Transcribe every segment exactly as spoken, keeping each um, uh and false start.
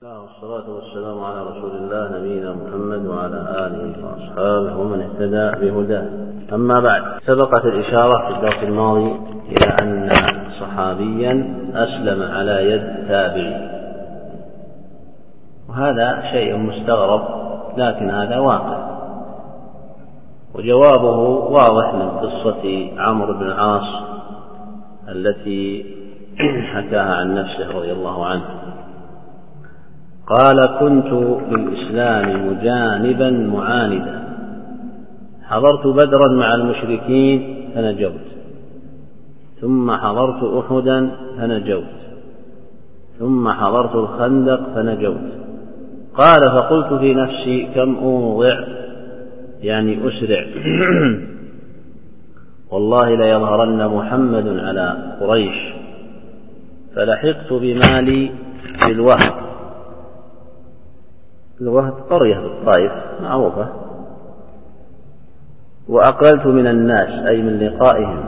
والصلاة والسلام على رسول الله نبينا محمد وعلى آله وأصحابه ومن اهتدى بهداه. أما بعد، سبقت الإشارة في الدرس الماضي إلى أن صحابيا أسلم على يد تابعي، وهذا شيء مستغرب، لكن هذا واقع، وجوابه واضح من قصة عمرو بن العاص التي حكاها عن نفسه رضي الله عنه. قال: كنت للإسلام مجانبا معاندا، حضرت بدرا مع المشركين فنجوت، ثم حضرت أحدا فنجوت، ثم حضرت الخندق فنجوت. قال: فقلت في نفسي: كم أوضع، يعني أسرع، والله ليظهرن محمد على قريش. فلحقت بمالي في الوهد. الوهد قرية بالطائف معروفة. وأقلت من الناس، أي من لقائهم.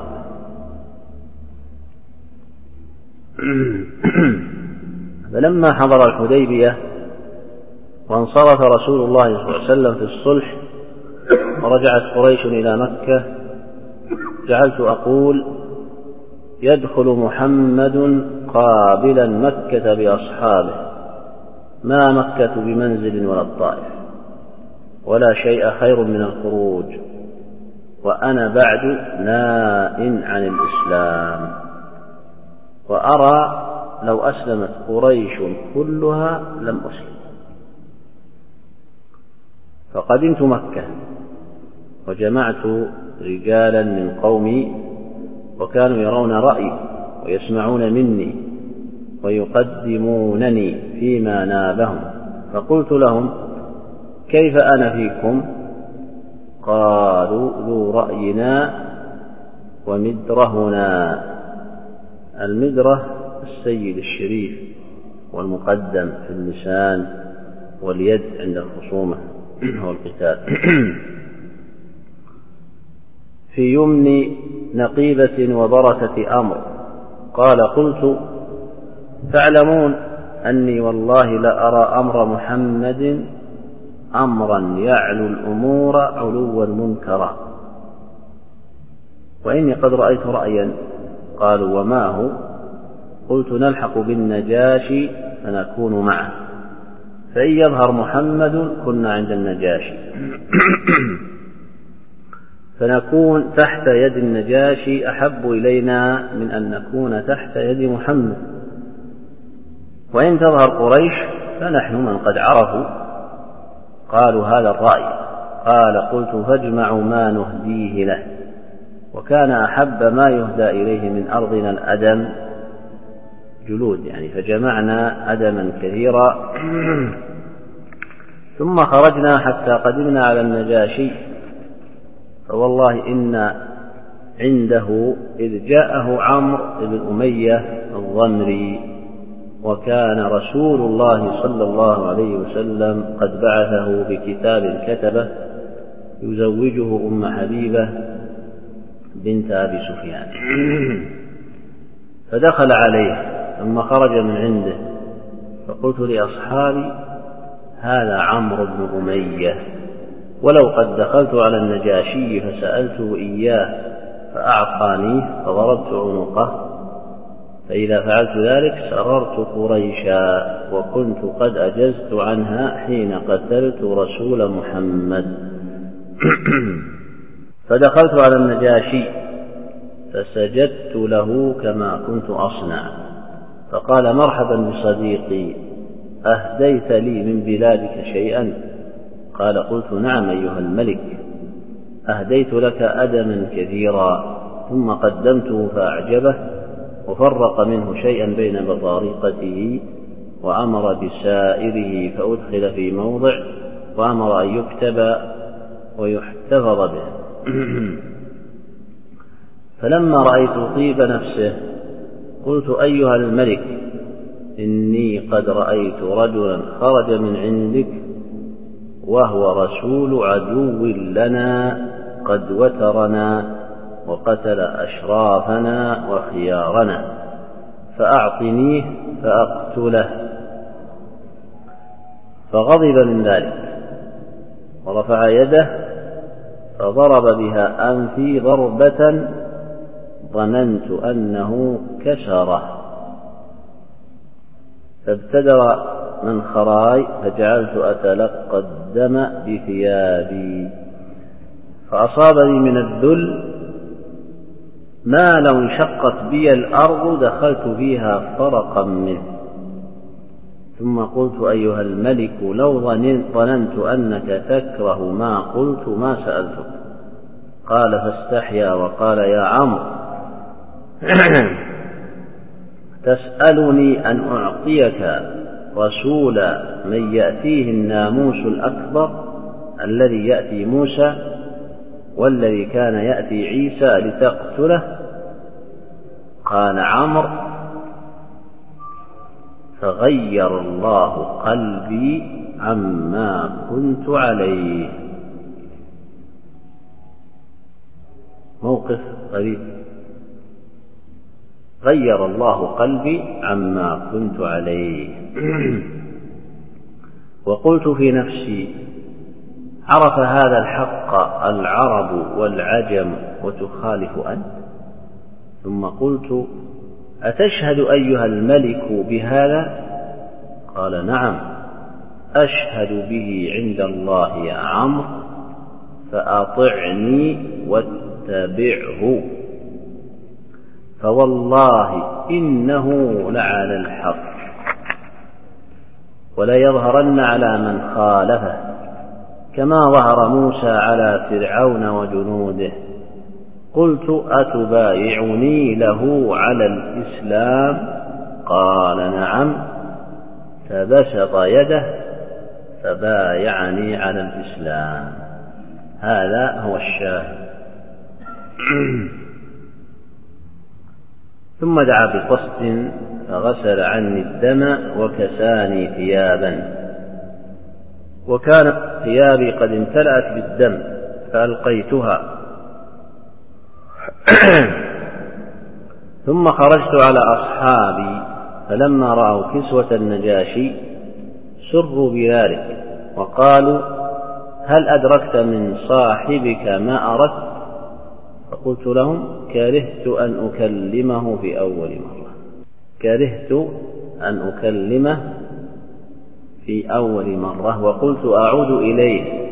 فلما حضر الحديبية وانصرف رسول الله صلى الله عليه وسلم في الصلح ورجعت قريش إلى مكة، جعلت أقول: يدخل محمد قابلا مكة بأصحابه، ما مكة بمنزل ولا الطائف، ولا شيء خير من الخروج، وأنا بعد نائن عن الإسلام، وأرى لو أسلمت قريش كلها لم أسلم. فقدمت مكة وجمعت رجالا من قومي، وكانوا يرون رأيي ويسمعون مني ويقدمونني فيما نابهم. فقلت لهم: كيف أنا فيكم؟ قالوا: ذو رأينا ومدرهنا. المدره السيد الشريف والمقدم في اللسان واليد عند الخصومة والقتال. في يمن نقيبة وبركة أمر. قال: قلت: تعلمون أني والله لأرى أمر محمد أمرا يعلو الأمور علوا منكرا، وإني قد رأيت رأيا. قالوا: وما هو؟ قلت: نلحق بالنجاشي فنكون معه، فإن يظهر محمد كنا عند النجاشي فنكون تحت يد النجاشي أحب إلينا من أن نكون تحت يد محمد، وإن تظهر قريش فنحن من قد عرفوا. قالوا: هذا الرأي. قال: قلت: فاجمعوا ما نهديه له. وكان أحب ما يهدى إليه من أرضنا الأدم، جلود يعني، فجمعنا أدما كثيرا. ثم خرجنا حتى قدمنا على النجاشي، فوالله إن عنده إذ جاءه عمرو بن أمية الضمري، وكان رسول الله صلى الله عليه وسلم قد بعثه بكتاب كتبه يزوجه أم حبيبة بنت أبي سفيان. فدخل عليه ثم خرج من عنده، فقلت لأصحابي: هذا عمرو بن أمية، ولو قد دخلت على النجاشي فسألته إياه فأعطانيه فضربت عنقه، فإذا فعلت ذلك سررت قريشا، وكنت قد أجزت عنها حين قتلت رسول محمد. فدخلت على النجاشي فسجدت له كما كنت أصنع، فقال: مرحبا بصديقي، أهديت لي من بلادك شيئا؟ قال: قلت: نعم أيها الملك، أهديت لك أدما كثيرا. ثم قدمته فأعجبه، وفرق منه شيئا بين بطارقته، وأمر بسائره فأدخل في موضع، وأمر أن يكتب ويحتفظ به. فلما رأيت طيب نفسه قلت: أيها الملك، إني قد رأيت رجلا خرج من عندك وهو رسول عدو لنا، قد وترنا وقتل أشرافنا وخيارنا، فأعطنيه فأقتله. فغضب من ذلك ورفع يده فضرب بها أنفي ضربة ظننت أنه كسره، فابتدر من خراي فجعلت أتلقى الدم بثيابي، فأصابني من الذل ما لو انشقت بي الأرض دخلت فيها فرقا منه. ثم قلت أيها الملك لو ظننت أنك تكره ما قلت ما سألتك. قال فاستحيا وقال يا عمرو تسألني أن أعطيك رسول من يأتيه الناموس الأكبر الذي يأتي موسى والذي كان يأتي عيسى لتقتله؟ قال عمرو فغير الله قلبي عما كنت عليه. موقف غريب، غير الله قلبي عما كنت عليه. وقلت في نفسي عرف هذا الحق العرب والعجم وتخالف أنت؟ ثم قلت أتشهد أيها الملك بهذا؟ قال نعم أشهد به عند الله يا عمرو فأطعني واتبعه، فوالله إنه لعلى الحق وليظهرن على من خالفه كما ظهر موسى على فرعون وجنوده. قلت أتبايعني له على الإسلام؟ قال نعم، فبسط يده فبايعني على الإسلام. هذا هو الشاهد. ثم دعا بقسط فغسل عني الدم وكساني ثيابا، وكانت ثيابي قد امتلأت بالدم فألقيتها. ثم خرجت على أصحابي فلما رأوا كسوة النجاشي سروا بذلك وقالوا هل أدركت من صاحبك ما أردت؟ فقلت لهم كرهت أن أكلمه في أول مرة كرهت أن أكلمه في أول مرة وقلت أعود إليه،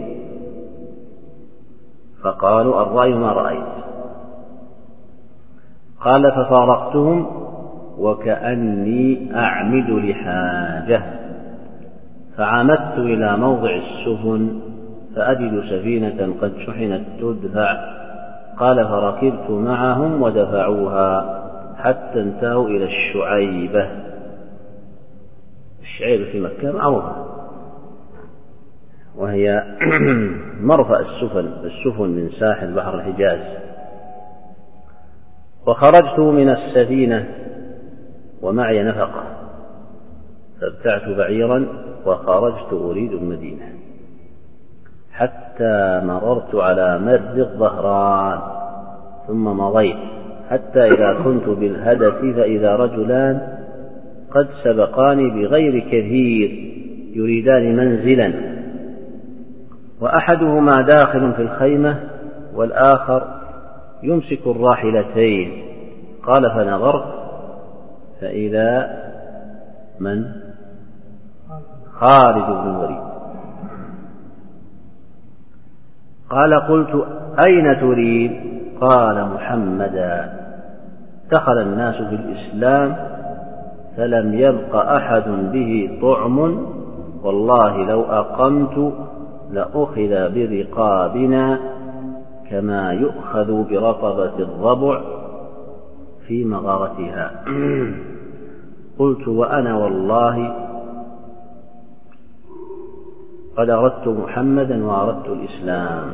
فقالوا الرأي ما رأيت. قال ففارقتهم وكأني أعمد لحاجة، فعمدت إلى موضع السفن فأجد سفينة قد شحنت تدفع. قال فركبت معهم ودفعوها حتى انتهوا إلى الشعيبة. الشعيبة في مكة معروفة وهي مرفأ السفن السفن من ساحل بحر الحجاز. وخرجت من السفينة ومعي نفقة فابتعت بعيرا وخرجت أريد المدينة حتى مررت على مرج الظهران ثم مضيت حتى إذا كنت بالهدف فإذا رجلان قد سبقاني بغير كثير يريدان منزلا، وأحدهما داخل في الخيمة والآخر يمسك الراحلتين. قال فنظرت فإذا من؟ خالد بن الوليد. قال قلت أين تريد؟ قال محمدا. دخل الناس في الإسلام فلم يبق أحد به طعم، والله لو أقمت لأخذ برقابنا كما يؤخذ برقبة الضبع في مغارتها. قلت وأنا والله قد أردت محمدا وأردت الإسلام.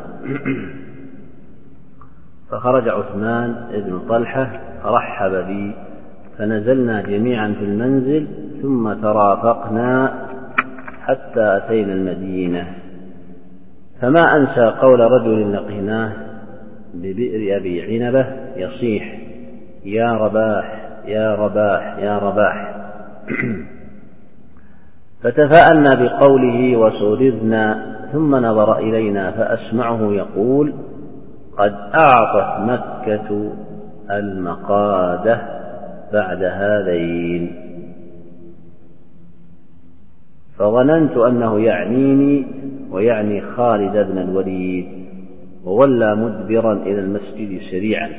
فخرج عثمان بن طلحة فرحب بي فنزلنا جميعا في المنزل ثم ترافقنا حتى أتينا المدينة. فما أنسى قول رجل لقيناه ببئر أبي عنبة يصيح يا رباح يا رباح يا رباح. فتفاءلنا بقوله وسررنا، ثم نظر إلينا فأسمعه يقول: قد أعطت مكة المقادة بعد هذين. فظننت أنه يعنيني ويعني خالد بن الوليد، وولى مدبرا إلى المسجد سريعا.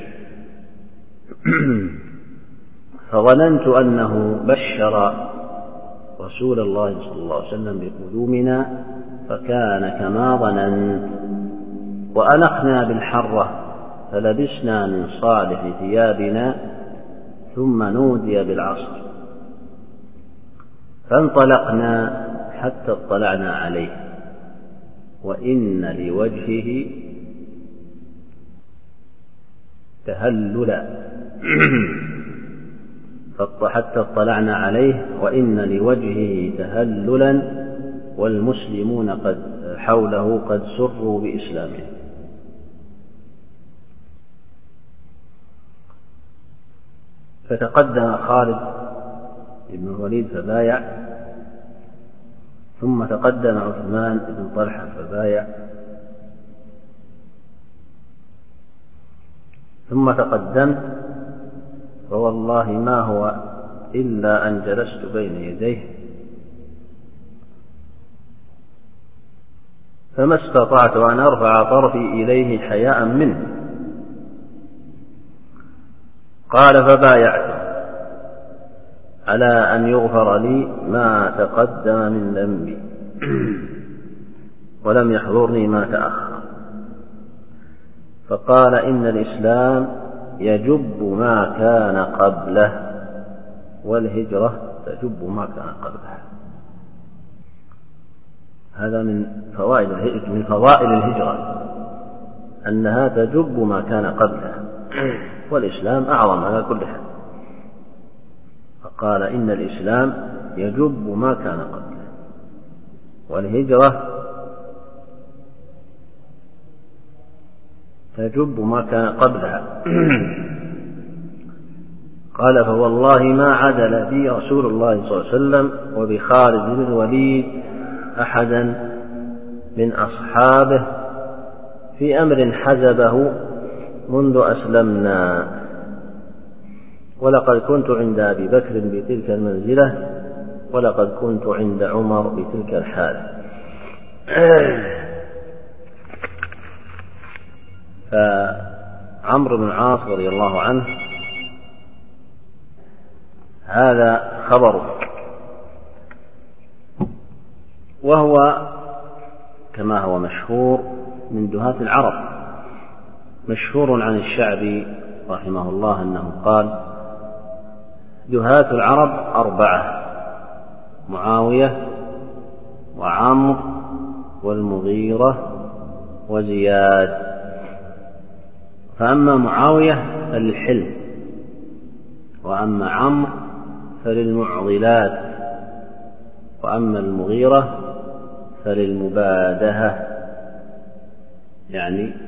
فظننت أنه بشر رسول الله صلى الله عليه وسلم بقدومنا، فكان كما ظننت. وأنخنا بالحرة فلبسنا من صالح ثيابنا، ثم نودي بالعصر، فانطلقنا حتى اطلعنا عليه وإن لوجهه تهللا حتى اطلعنا عليه وإن لوجهه تهللا، والمسلمون قد حوله قد سروا بإسلامه. فتقدم خالد بن الوليد فبايع، ثم تقدم عثمان بن طلحة فبايع، ثم تقدمت، فوالله ما هو إلا أن جلست بين يديه فما استطعت أن أرفع طرفي إليه حياء منه. قال: فبايعت على أن يغفر لي ما تقدم من ذنبي ولم يحضرني ما تأخر. فقال: إن الإسلام يجب ما كان قبله، والهجرة تجب ما كان قبلها. هذا من فوائد من فضائل الهجرة، أنها تجب ما كان قبلها، والإسلام أعظم على كل حال. فقال: إن الإسلام يجب ما كان قبله، والهجرة تجب ما كان قبلها. قال: فوالله ما عدل بي رسول الله صلى الله عليه وسلم وبخالد بن الوليد أحدا من أصحابه في أمر حزبه منذ أسلمنا، ولقد كنت عند أبي بكر بتلك المنزلة، ولقد كنت عند عمر بتلك الحالة. فعمرو بن العاص رضي الله عنه هذا خبره، وهو كما هو مشهور من دهاة العرب، مشهور عن الشعبي رحمه الله أنه قال: دهاة العرب أربعة: معاوية وعمرو والمغيرة وزياد. فأما معاوية فللحلم، وأما عمرو فللمعضلات، وأما المغيرة فللمبادهة، يعني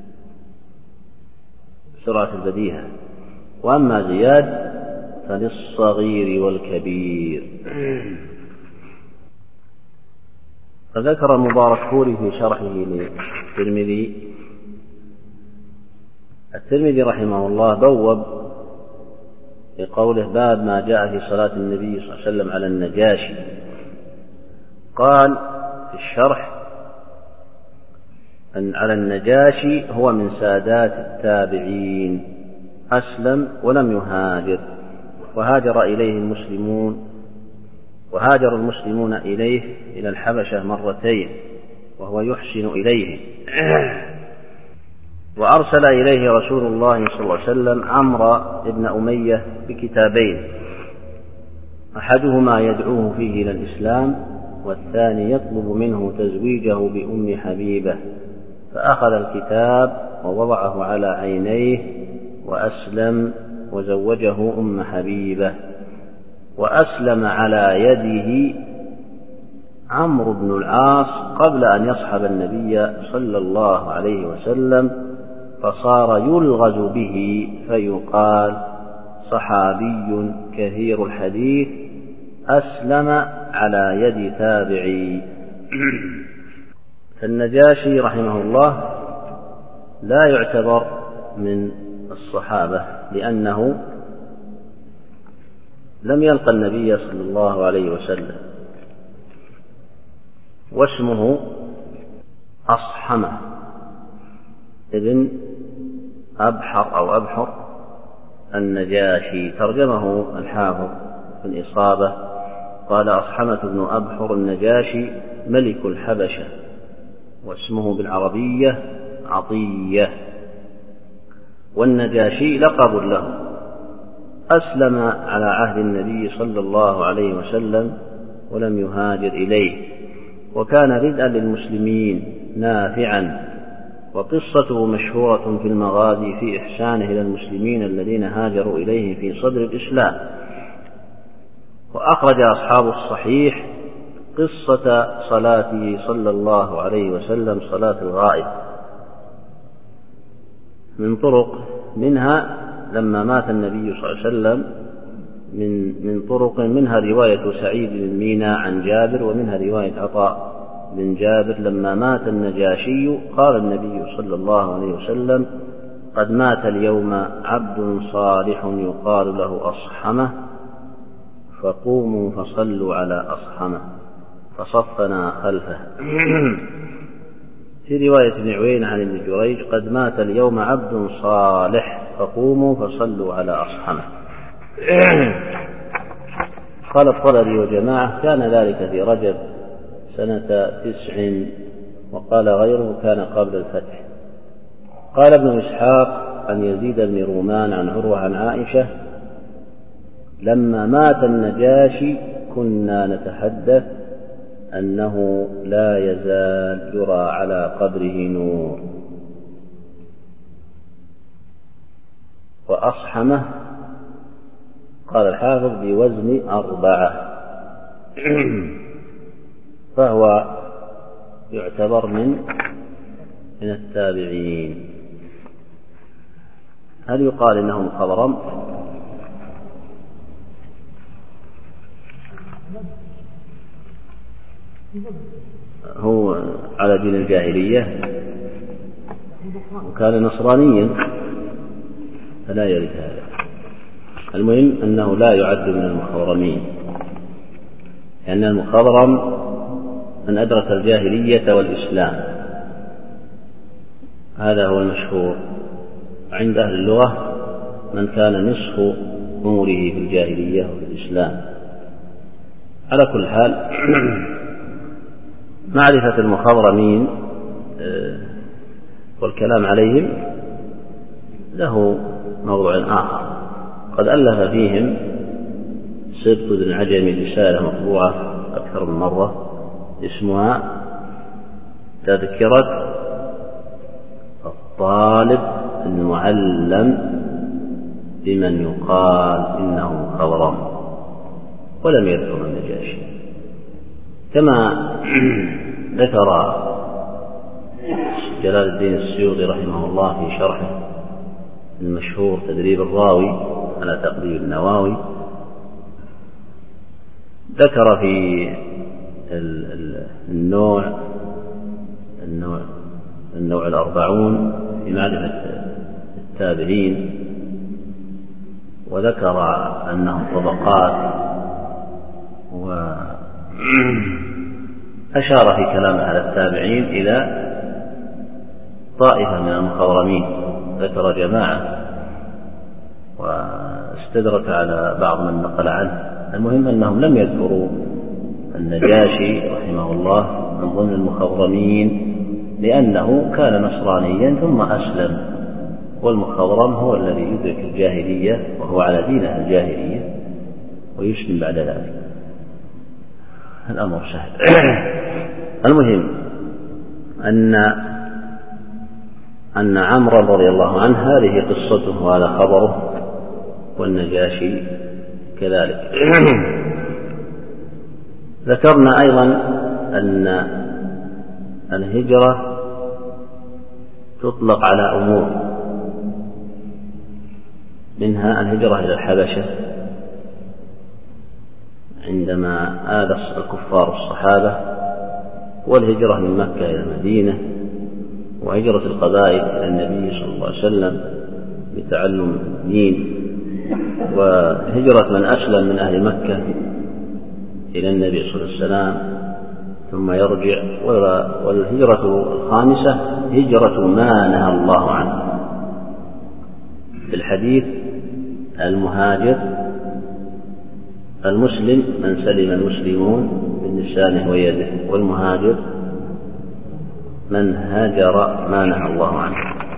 سرعة البديهة، وأما زياد فللصغير والكبير. فذكر المباركفوري في شرحه للترمذي: الترمذي رحمه الله بوب لقوله: باب ما جاء في صلاة النبي صلى الله عليه وسلم على النجاشي. قال في الشرح أن على النجاشي هو من سادات التابعين، أسلم ولم يهاجر، وهاجر إليه المسلمون وهاجر المسلمون إليه إلى الحبشة مرتين وهو يحسن إليه. وأرسل إليه رسول الله صلى الله عليه وسلم عمرو بن أمية بكتابين، أحدهما يدعوه فيه إلى الإسلام، والثاني يطلب منه تزويجه بأم حبيبة. فأخذ الكتاب ووضعه على عينيه وأسلم وزوجه أم حبيبة. وأسلم على يده عمرو بن العاص قبل أن يصحب النبي صلى الله عليه وسلم، فصار يلغز به فيقال: صحابي كثير الحديث أسلم على يد تابعي. فالنجاشي رحمه الله لا يعتبر من الصحابة لأنه لم يلقى النبي صلى الله عليه وسلم، واسمه أصحمة ابن أبحر أو أبحر النجاشي. ترجمه الحافظ في الإصابة قال: أصحمة بن أبحر النجاشي ملك الحبشة، واسمه بالعربية عطية، والنجاشي لقب له. أسلم على عهد النبي صلى الله عليه وسلم ولم يهاجر إليه، وكان ردءا للمسلمين نافعا، وقصته مشهورة في المغازي في إحسانه إلى المسلمين الذين هاجروا إليه في صدر الإسلام. وأخرج أصحاب الصحيح قصة صلاته صلى الله عليه وسلم صلاة الغائب من طرق، منها لما مات النبي صلى الله عليه وسلم من من طرق، منها رواية سعيد بن مينا عن جابر، ومنها رواية عطاء بن جابر: لما مات النجاشي قال النبي صلى الله عليه وسلم: قد مات اليوم عبد صالح يقال له أصحمة، فقوموا فصلوا على أصحمة، فصفنا خلفه. في رواية ابن عوينة عن ابن جريج: قد مات اليوم عبد صالح، فقوموا فصلوا على أصحمة. قال الطبري وجماعة: كان ذلك في رجب سنة تسع، وقال غيره كان قبل الفتح. قال ابن إسحاق عن يزيد بن رومان عن عروة عن عائشة: لما مات النجاشي كنا نتحدث أنه لا يزال يرى على قبره نور. وأصحمه قال الحافظ بوزن أربعة، فهو يعتبر من من التابعين. هل يقال إنه مخضرم؟ هو على دين الجاهلية وكان نصرانيا فلا يرد هذا. المهم أنه لا يعد من المخضرمين، لأن المخضرم من أدرك الجاهلية والإسلام، هذا هو المشهور عند أهل اللغة، من كان نصف عمره في الجاهلية وفي الإسلام. على كل حال معرفة المخضرمين والكلام عليهم له موضوع آخر. قد ألف فيهم سبط بن عجمي رسالة مطبوعة أكثر من مرة اسمها تذكرة الطالب المعلم بمن يقال إنه مخضرم، ولم يذكر النجاشي. كما ذكر جلال الدين السيوطي رحمه الله في شرحه المشهور تدريب الراوي على تقريب النواوي، ذكر في النوع النوع النوع الأربعون في معرفة التابعين، وذكر أنهم طبقات، وأشار في كلامه على التابعين إلى طائفة من المخضرمين، ذكر جماعة واستدرك على بعض من نقل عنه. المهم أنهم لم يذكروا النجاشي رحمه الله من ضمن المخضرمين، لأنه كان نصرانيا ثم أسلم، والمخضرم هو الذي يدرك الجاهلية وهو على دين الجاهلية ويسلم بعد ذلك. الأمر سهل. المهم أن أن عمرو رضي الله عنه هذه قصته وهذا خبره، والنجاشي كذلك. ذكرنا أيضا أن الهجرة تطلق على أمور، منها الهجرة إلى الحبشة، عندما آذى الكفار الصحابة، والهجرة من مكة إلى المدينة، وهجرة القبائل إلى النبي صلى الله عليه وسلم بتعلم الدين، وهجرة من أسلم من أهل مكة إلى النبي صلى الله عليه وسلم ثم يرجع. والهجرة الخامسة هجرة ما نهى الله عنه. في الحديث: المهاجر المسلم من سلم المسلمون من لسانه ويده، والمهاجر من هاجر ما نهى الله عنه.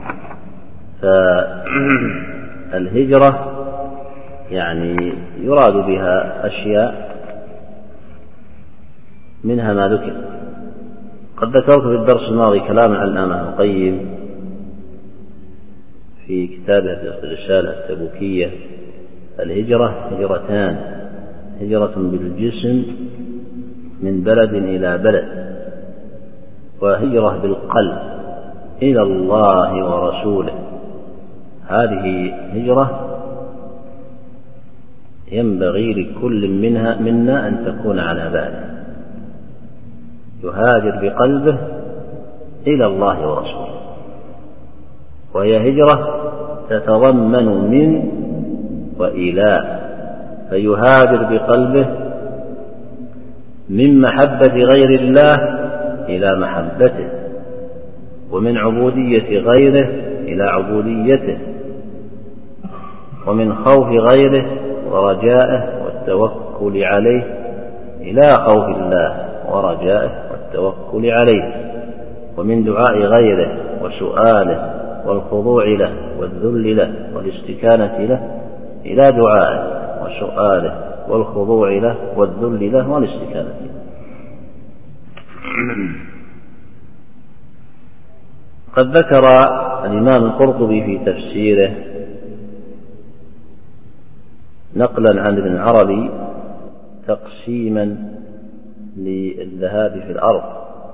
فالهجرة يعني يراد بها أشياء منها ما ذكر. قد ذكرت في الدرس الماضي كلاما عن الإمام ابن القيم في كتابه الرسالة التبوكية: الهجرة هجرتان، هجرة بالجسم من بلد إلى بلد، وهجرة بالقلب إلى الله ورسوله. هذه هجرة ينبغي لكل منها منا أن تكون على باله، يهاجر بقلبه إلى الله ورسوله، وهي هجرة تتضمن من وإلى، فيهاجر بقلبه من محبة غير الله إلى محبته، ومن عبودية غيره إلى عبوديته، ومن خوف غيره ورجائه والتوكل عليه إلى خوف الله ورجائه والتوكل عليه، ومن دعاء غيره وسؤاله والخضوع له والذل له والاستكانة له إلى دعائه وسؤاله والخضوع له والذل له والاستكانة له. قد ذكر الإمام القرطبي في تفسيره نقلا عن ابن عربي تقسيما للذهاب في الأرض.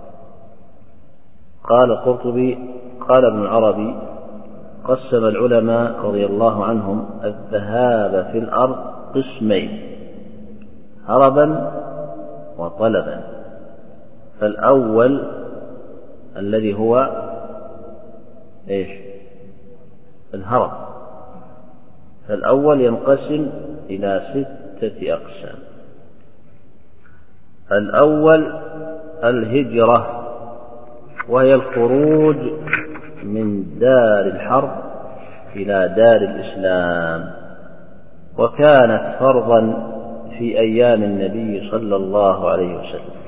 قال القرطبي: قال ابن عربي: قسم العلماء رضي الله عنهم الذهاب في الأرض قسمين: هربا وطلبا. فالأول الذي هو إيش؟ الهرب. فالأول ينقسم إلى ستة أقسام. الأول الهجرة، وهي الخروج من دار الحرب إلى دار الإسلام، وكانت فرضا في أيام النبي صلى الله عليه وسلم.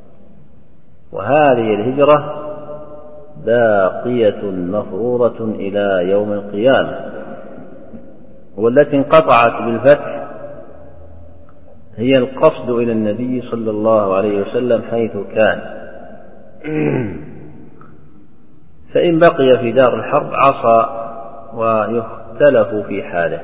وهذه الهجرة باقية مفروضة إلى يوم القيامة، والتي انقطعت بالفتح هي القصد إلى النبي صلى الله عليه وسلم حيث كان، فإن بقي في دار الحرب عصى ويختلف في حاله.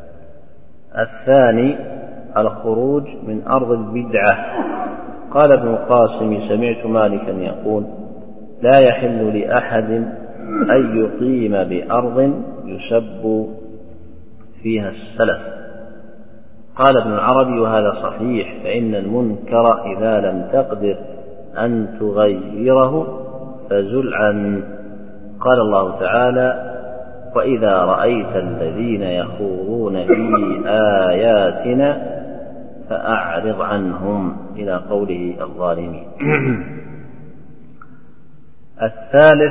الثاني الخروج من أرض البدعة. قال ابن القاسم: سمعت مالكا يقول: لا يحل لأحد أن يقيم بأرض يسب فيها السلف. قال ابن العربي: وهذا صحيح، فإن المنكر إذا لم تقدر أن تغيره فزل عنه. قال الله تعالى: وإذا رأيت الذين يخوضون في آياتنا فأعرض عنهم، إلى قوله الظالمين. الثالث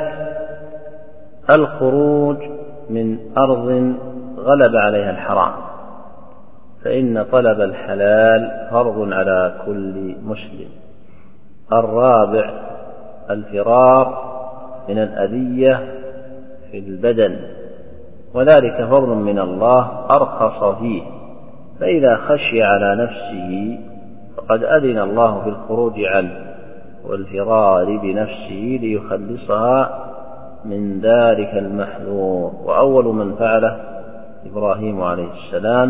الخروج من أرض غلب عليها الحرام، فإن طلب الحلال فرض على كل مسلم. الرابع الفرار من الأذية في البدن، وذلك فرض من الله أرخص فيه، فإذا خشي على نفسه فقد أذن الله في الخروج عنه والفرار بنفسه ليخلصها من ذلك المحذور. وأول من فعله إبراهيم عليه السلام،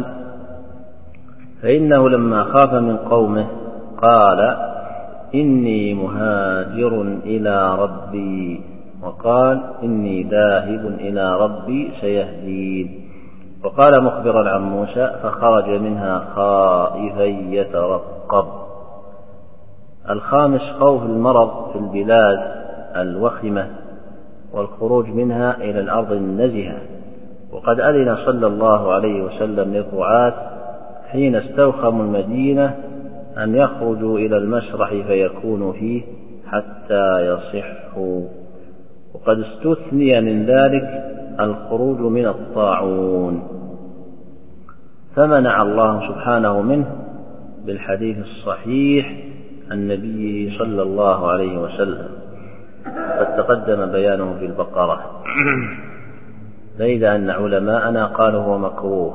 فإنه لما خاف من قومه قال: إني مهاجر إلى ربي، وقال: إني ذاهب إلى ربي سيهدين. وقال مخبرا عن موسى: فخرج منها خائفا يترقب. الخامس خوف المرض في البلاد الوخمة والخروج منها إلى الأرض النزهة. وقد أذن صلى الله عليه وسلم للرعاة حين استوخموا المدينة أن يخرجوا إلى المسرح فيكونوا فيه حتى يصحوا. وقد استثني من ذلك الخروج من الطاعون، فمنع الله سبحانه منه بالحديث الصحيح عن نبيه صلى الله عليه وسلم، قد تقدم بيانه في البقرة، بيد أن علماءنا قالوا هو مكروه.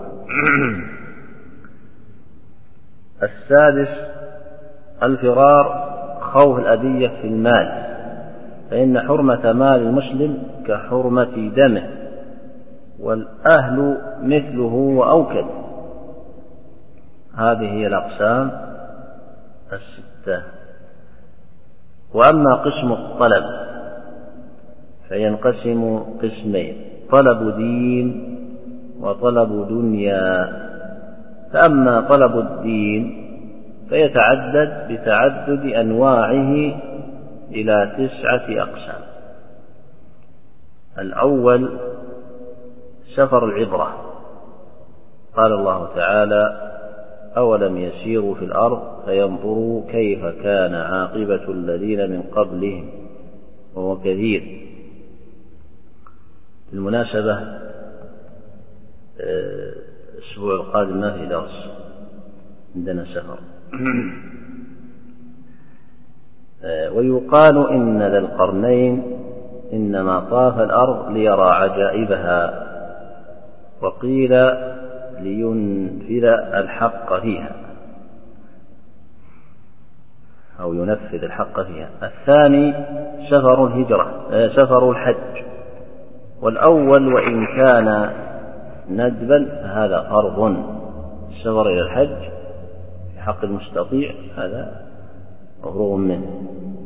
السادس الفرار خوف الأذية في المال، فإن حرمة مال المسلم كحرمة دمه، والأهل مثله وأوكد. هذه هي الأقسام الستة. وأما قسم الطلب فينقسم قسمين: طلب دين وطلب دنيا. فأما طلب الدين فيتعدد بتعدد أنواعه إلى تسعة أقسام. الأول سفر العبرة، قال الله تعالى: أولم يسيروا في الأرض فينظروا كيف كان عاقبة الذين من قبلهم، وهو كثير. بالمناسبة الأسبوع القادم ما في درس، عندنا سفر. ويقال إن ذا القرنين إنما طاف الأرض ليرى عجائبها، وقيل لينفذ الحق فيها أو ينفذ الحق فيها. الثاني سفر الهجرة سفر الحج، والأول وإن كان ندبا فهذا فرض. السفر إلى الحج في حق المستطيع هذا مفروغ منه.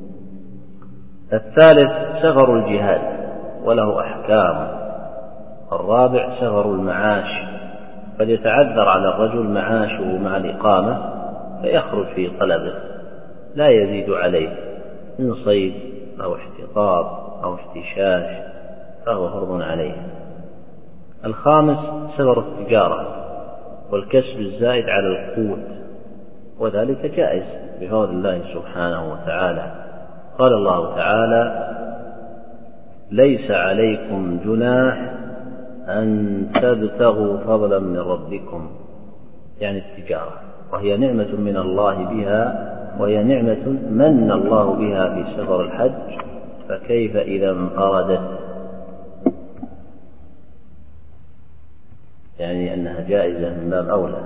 الثالث سفر الجهاد وله أحكام. الرابع سفر المعاش، قد يتعذر على الرجل معاشه مع الإقامة فيخرج في طلبه لا يزيد عليه من صيد أو احتطاب أو احتشاش، فهو فرض عليه. الخامس سفر التجارة والكسب الزائد على القوت، وذلك جائز بفضل الله سبحانه وتعالى. قال الله تعالى: ليس عليكم جناح أن تبتغوا فضلا من ربكم، يعني التجارة، وهي نعمة من الله بها، وهي نعمة من الله بها في سفر الحج، فكيف إذا انفردت، يعني أنها جائزة من باب أولى.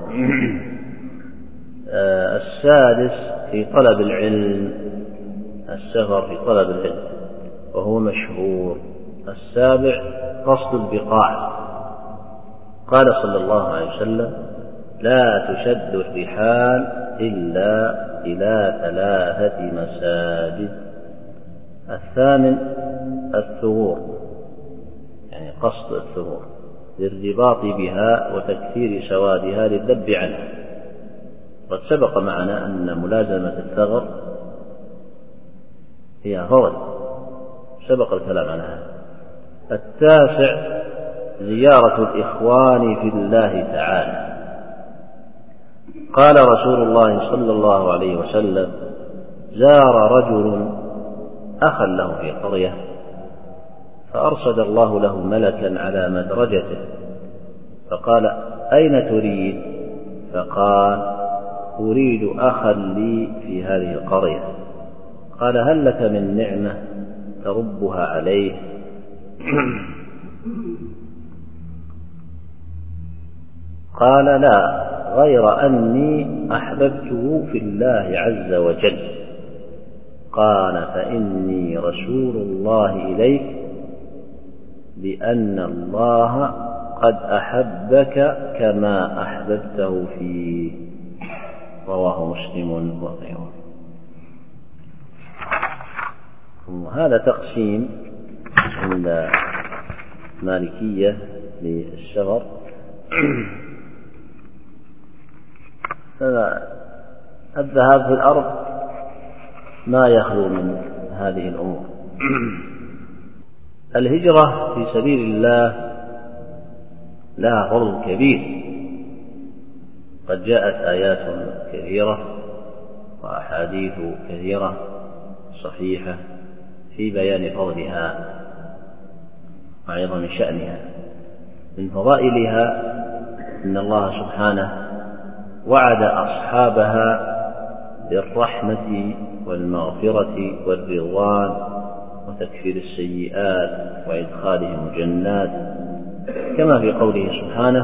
السادس في طلب العلم، السفر في طلب العلم وهو مشهور. السابع قصد البقاع، قال صلى الله عليه وسلم: لا تشد الرحال إلا إلى ثلاثة مساجد. الثامن الثغور، يعني قصد الثغور للرباط بها وتكثير سوادها للذب عنها. قد سبق معنا أن ملازمة الثغر هي فضل، سبق الكلام عن هذا. التاسع زيارة الإخوان في الله تعالى، قال رسول الله صلى الله عليه وسلم: زار رجل أخا له في قرية، فأرصد الله له ملكا على مدرجته، فقال: أين تريد؟ فقال: أريد أخا لي في هذه القرية. قال: هل لك من نعمة تربها عليه؟ قال: لا، غير أني أحببته في الله عز وجل. قال: فإني رسول الله إليك لأن الله قد أحبك كما أحببته فيه. رواه مسلم وغيره. هذا تقسيم عند المالكية للسفر. فالذهاب في الأرض ما يخلو من هذه الأمور. الهجرة في سبيل الله لها فضل كبير، قد جاءت آيات كثيرة وأحاديث كثيرة صحيحة في بيان فضلها وعظم شأنها. من فضائلها أن الله سبحانه وعد أصحابها بالرحمة والمغفرة والرضوان وتكفير السيئات وإدخالهم جنات، كما في قوله سبحانه: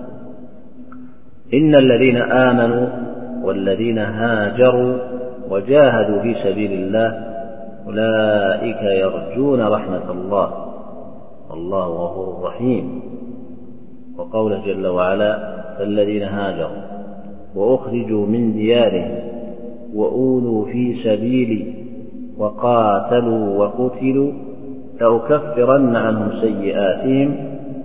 إن الذين آمنوا والذين هاجروا وجاهدوا في سبيل الله أولئك يرجون رحمة الله والله غفور رحيم. وقوله جل وعلا: فالذين هاجروا وأخرجوا من ديارهم وأوذوا في سبيلي وقاتلوا وقتلوا لأكفرن عنهم سيئاتهم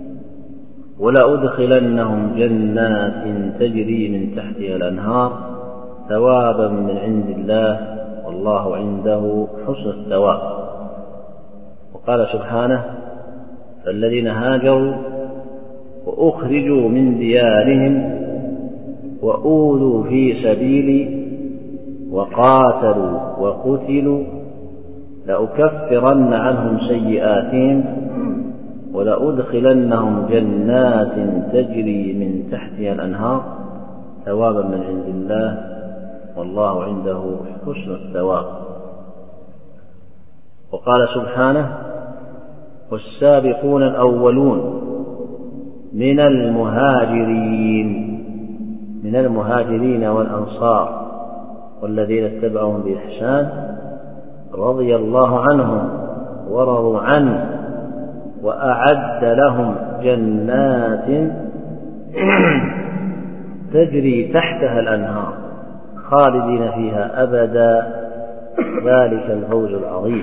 ولأدخلنهم جنات تجري من تحتها الأنهار ثوابا من عند الله والله عنده حسن الثواب. وقال سبحانه: فالذين هاجروا وأخرجوا من ديارهم وأوذوا في سبيلي وقاتلوا وقتلوا لأكفرن عنهم سيئاتهم ولأدخلنهم جنات تجري من تحتها الأنهار ثوابا من عند الله والله عنده حسن الثواب. وقال سبحانه: والسابقون الأولون من المهاجرين من المهاجرين والأنصار والذين اتبعهم بإحسان رضي الله عنهم ورضوا عنه وأعد لهم جنات تجري تحتها الأنهار خالدين فيها أبدا ذلك الفوز العظيم.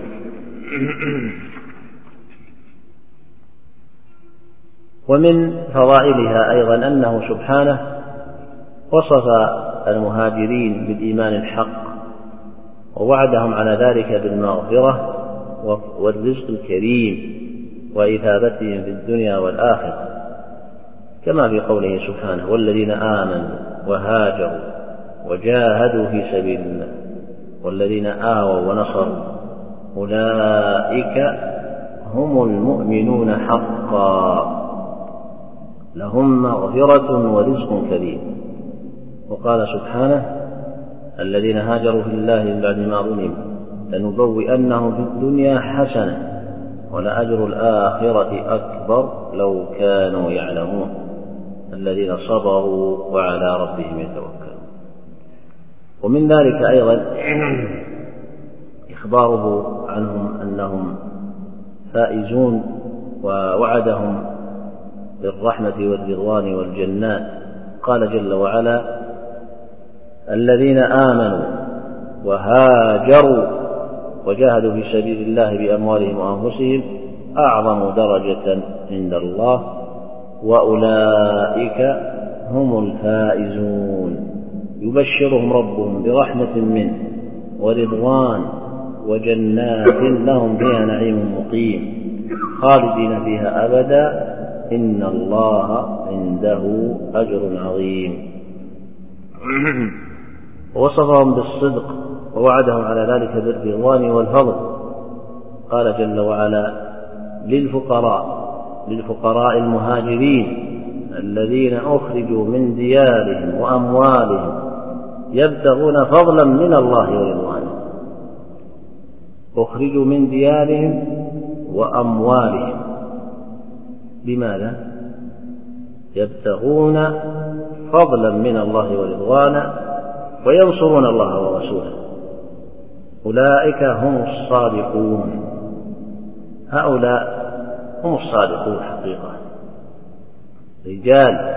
ومن فضائلها أيضا أنه سبحانه وصف المهاجرين بالإيمان الحق ووعدهم على ذلك بالمغفرة والرزق الكريم وإثابتهم في الدنيا والآخرة، كما في قوله سبحانه: والذين آمنوا وهاجروا وجاهدوا في سبيل الله والذين آووا ونصروا أولئك هم المؤمنون حقا لهم مغفرة ورزق كريم. وقال سبحانه: الذين هاجروا في الله من بعد ما ظلموا لنبوئنهم في الدنيا حسنة ولأجر الآخرة أكبر لو كانوا يعلمون الذين صبروا وعلى ربهم يتوكلون. ومن ذلك أيضا إخباره عنهم أنهم فائزون ووعدهم بالرحمة والرضوان والجنات. قال جل وعلا: الذين آمنوا وهاجروا وجاهدوا في سبيل الله بأموالهم وأنفسهم أعظم درجة عند الله وأولئك هم الفائزون يبشرهم ربهم برحمة منه ورضوان وجنات لهم فيها نعيم مقيم خالدين فيها أبدا إن الله عنده أجر عظيم. ووصفهم بالصدق ووعدهم على ذلك بالرضوان والفضل. قال جل وعلا: للفقراء للفقراء المهاجرين الذين أخرجوا من ديارهم وأموالهم يبتغون فضلا من الله ورضوانه. أخرجوا من ديارهم وأموالهم، لماذا؟ يبتغون فضلا من الله ورضوانه وينصرون الله ورسوله. أولئك هم الصادقون، هؤلاء هم الصادقون حقيقة، رجال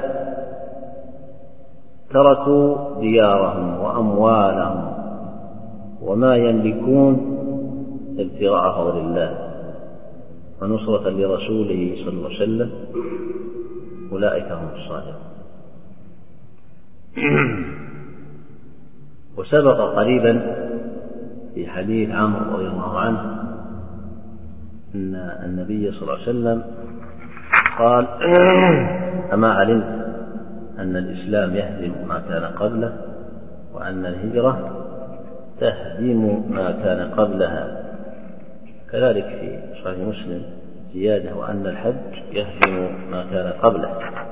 تركوا ديارهم وأموالهم وما يملكون ابتغاء فضل الله ونصرة لرسوله صلى الله عليه وسلم أولئك هم الصادقون. وسبق قريبا في حديث عمرو رضي الله عنه أن النبي صلى الله عليه وسلم قال: أما علمت أن الإسلام يهدم ما كان قبله وأن الهجرة تهدم ما كان قبلها. كذلك في صحيح مسلم زيادة: وأن الحج يهدم ما كان قبله.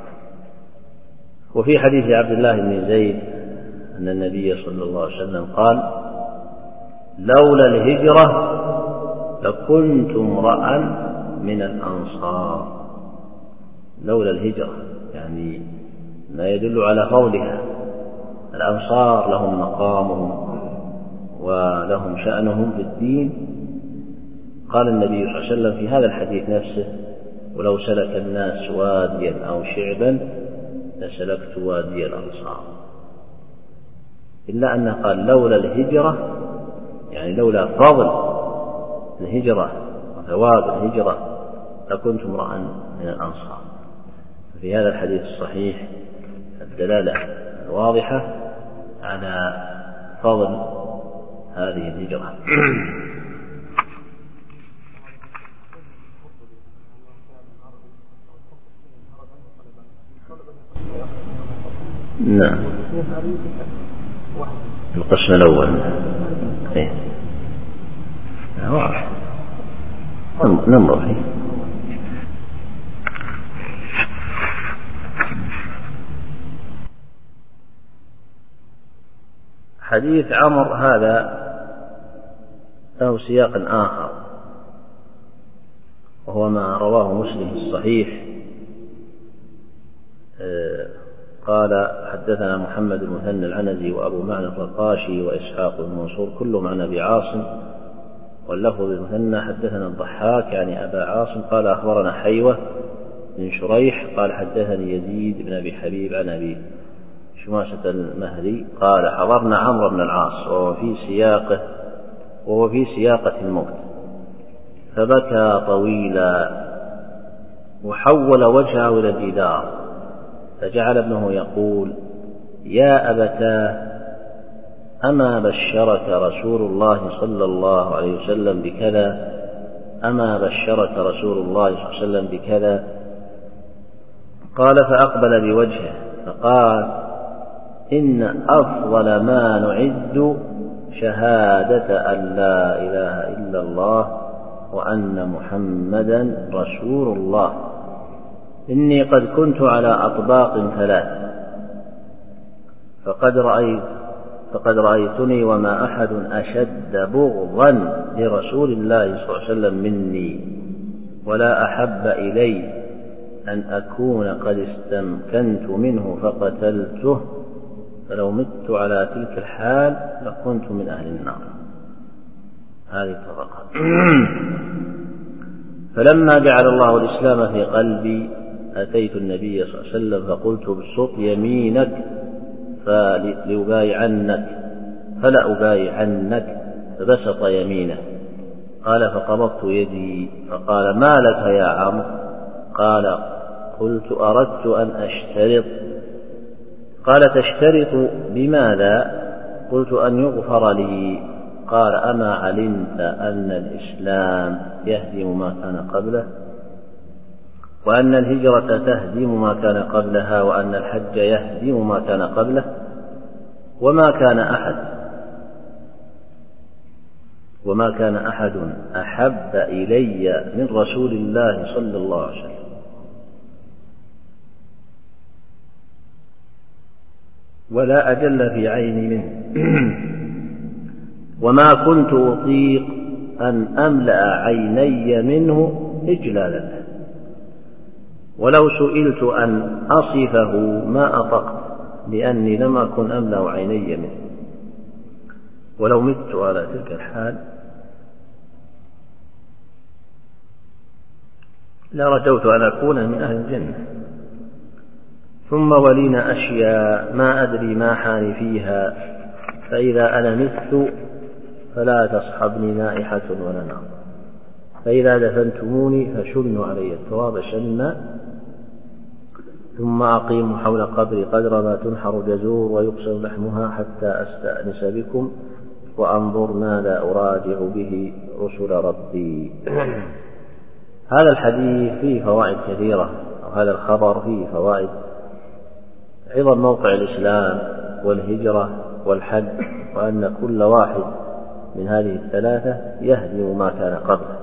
وفي حديث عبد الله بن زيد أن النبي صلى الله عليه وسلم قال: لولا الهجرة لكنت امرأ من الأنصار. لولا الهجرة يعني ما يدل على قولها. الأنصار لهم مقامهم ولهم شأنهم في الدين. قال النبي صلى الله عليه وسلم في هذا الحديث نفسه: ولو سلك الناس واديا أو شعبا لسلكت وادي الأنصار. إلا أنه قال لولا الهجرة، يعني لولا فضل الهجرة وثواب الهجرة لكنت امرأ من الأنصار. في هذا الحديث الصحيح الدلالة الواضحة على فضل هذه الهجرة. نعم، القسم الأول إيه؟ واضح. ننظر فيه. حديث عمرو هذا له سياق آخر، وهو ما رواه مسلم في الصحيح. قال: حدثنا محمد بن مثنى العنزي وأبو معنى الرقاشي وإسحاق بن منصور كلهم عن أبي عاصم، واللفظ المثنى حدثنا الضحاك يعني أبا عاصم قال: أخبرنا حيوة بن شريح قال: حدثني يزيد بن أبي حبيب عن أبي شماسة المهدي قال: حضرنا عمرو بن العاص وهو في سياقه وهو في سياقة الموت، فبكى طويلا وحول وجهه إلى الجدار، فجعل ابنه يقول: يا أبتاه، أما بشرك رسول الله صلى الله عليه وسلم بكذا؟ أما بشرك رسول الله صلى الله عليه وسلم بكذا؟ قال: فأقبل بوجهه فقال: إن أفضل ما نعد شهادة أن لا إله إلا الله وأن محمدا رسول الله. إني قد كنت على أطباق ثلاث، فقد رأيت فقد رأيتني وما أحد أشد بغضا لرسول الله صلى الله عليه وسلم مني، ولا أحب إلي أن أكون قد استمكنت منه فقتلته، فلو مت على تلك الحال لكنت من أهل النار. هذه الطبقات. فلما جعل الله الإسلام في قلبي أتيت النبي صلى الله عليه وسلم فقلت: ابسط يمينك فلأبايعنك فلا أبايعنك، فبسط يمينه. قال: فقبضت يدي فقال: ما لك يا عمرو؟ قال: قلت: أردت أن أشترط. قال: تشترط بماذا؟ قلت: أن يغفر لي. قال: أما علمت أن الإسلام يهدم ما كان قبله، وأن الهجرة تهدم ما كان قبلها، وأن الحج يهدم ما كان قبله؟ وما كان أحد وما كان أحد أحب إلي من رسول الله صلى الله عليه وسلم، ولا أجل في عيني منه، وما كنت أطيق أن أملأ عيني منه إجلالا له، ولو سئلت أن أصفه ما أطقت، لأني لم أكن أملأ عيني منه، ولو مت على تلك الحال لرجوت أن أكون من أهل الجنة. ثم ولينا أشياء ما أدري ما حاني فيها، فإذا أنا مت فلا تصحبني نائحة ولا نار، فإذا دفنتموني فشنوا علي التراب شنا ثم أقيموا حول قبري قدر ما تنحر جزور ويقسم لحمها حتى أستأنس بكم وأنظر ماذا أراجع به رسل ربي. هذا الحديث فيه فوائد كثيرة، وهذا الخبر فيه فوائد: عظم موقع الإسلام والهجرة والحج، وأن كل واحد من هذه الثلاثة يهدم ما كان قبله.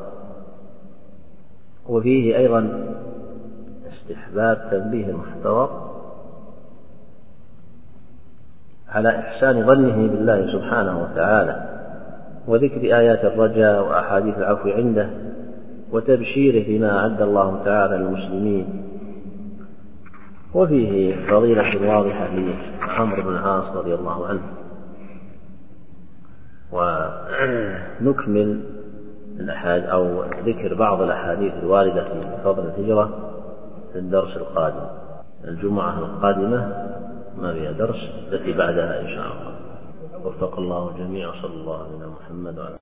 وفيه أيضا استحباب تنبيه المحتضر على إحسان ظنه بالله سبحانه وتعالى، وذكر آيات الرجاء وأحاديث العفو عنده، وتبشيره بما أعد الله تعالى للمسلمين. وفيه فضيلة واضحة لعمرو بن العاص رضي الله عنه. ونكمل الأحاديث أو ذكر بعض الأحاديث الواردة في فضل الهجرة في الدرس القادم. الجمعة القادمة ما فيها درس، التي بعدها إن شاء الله. وفق الله الجميع، صلى الله على محمد وعلى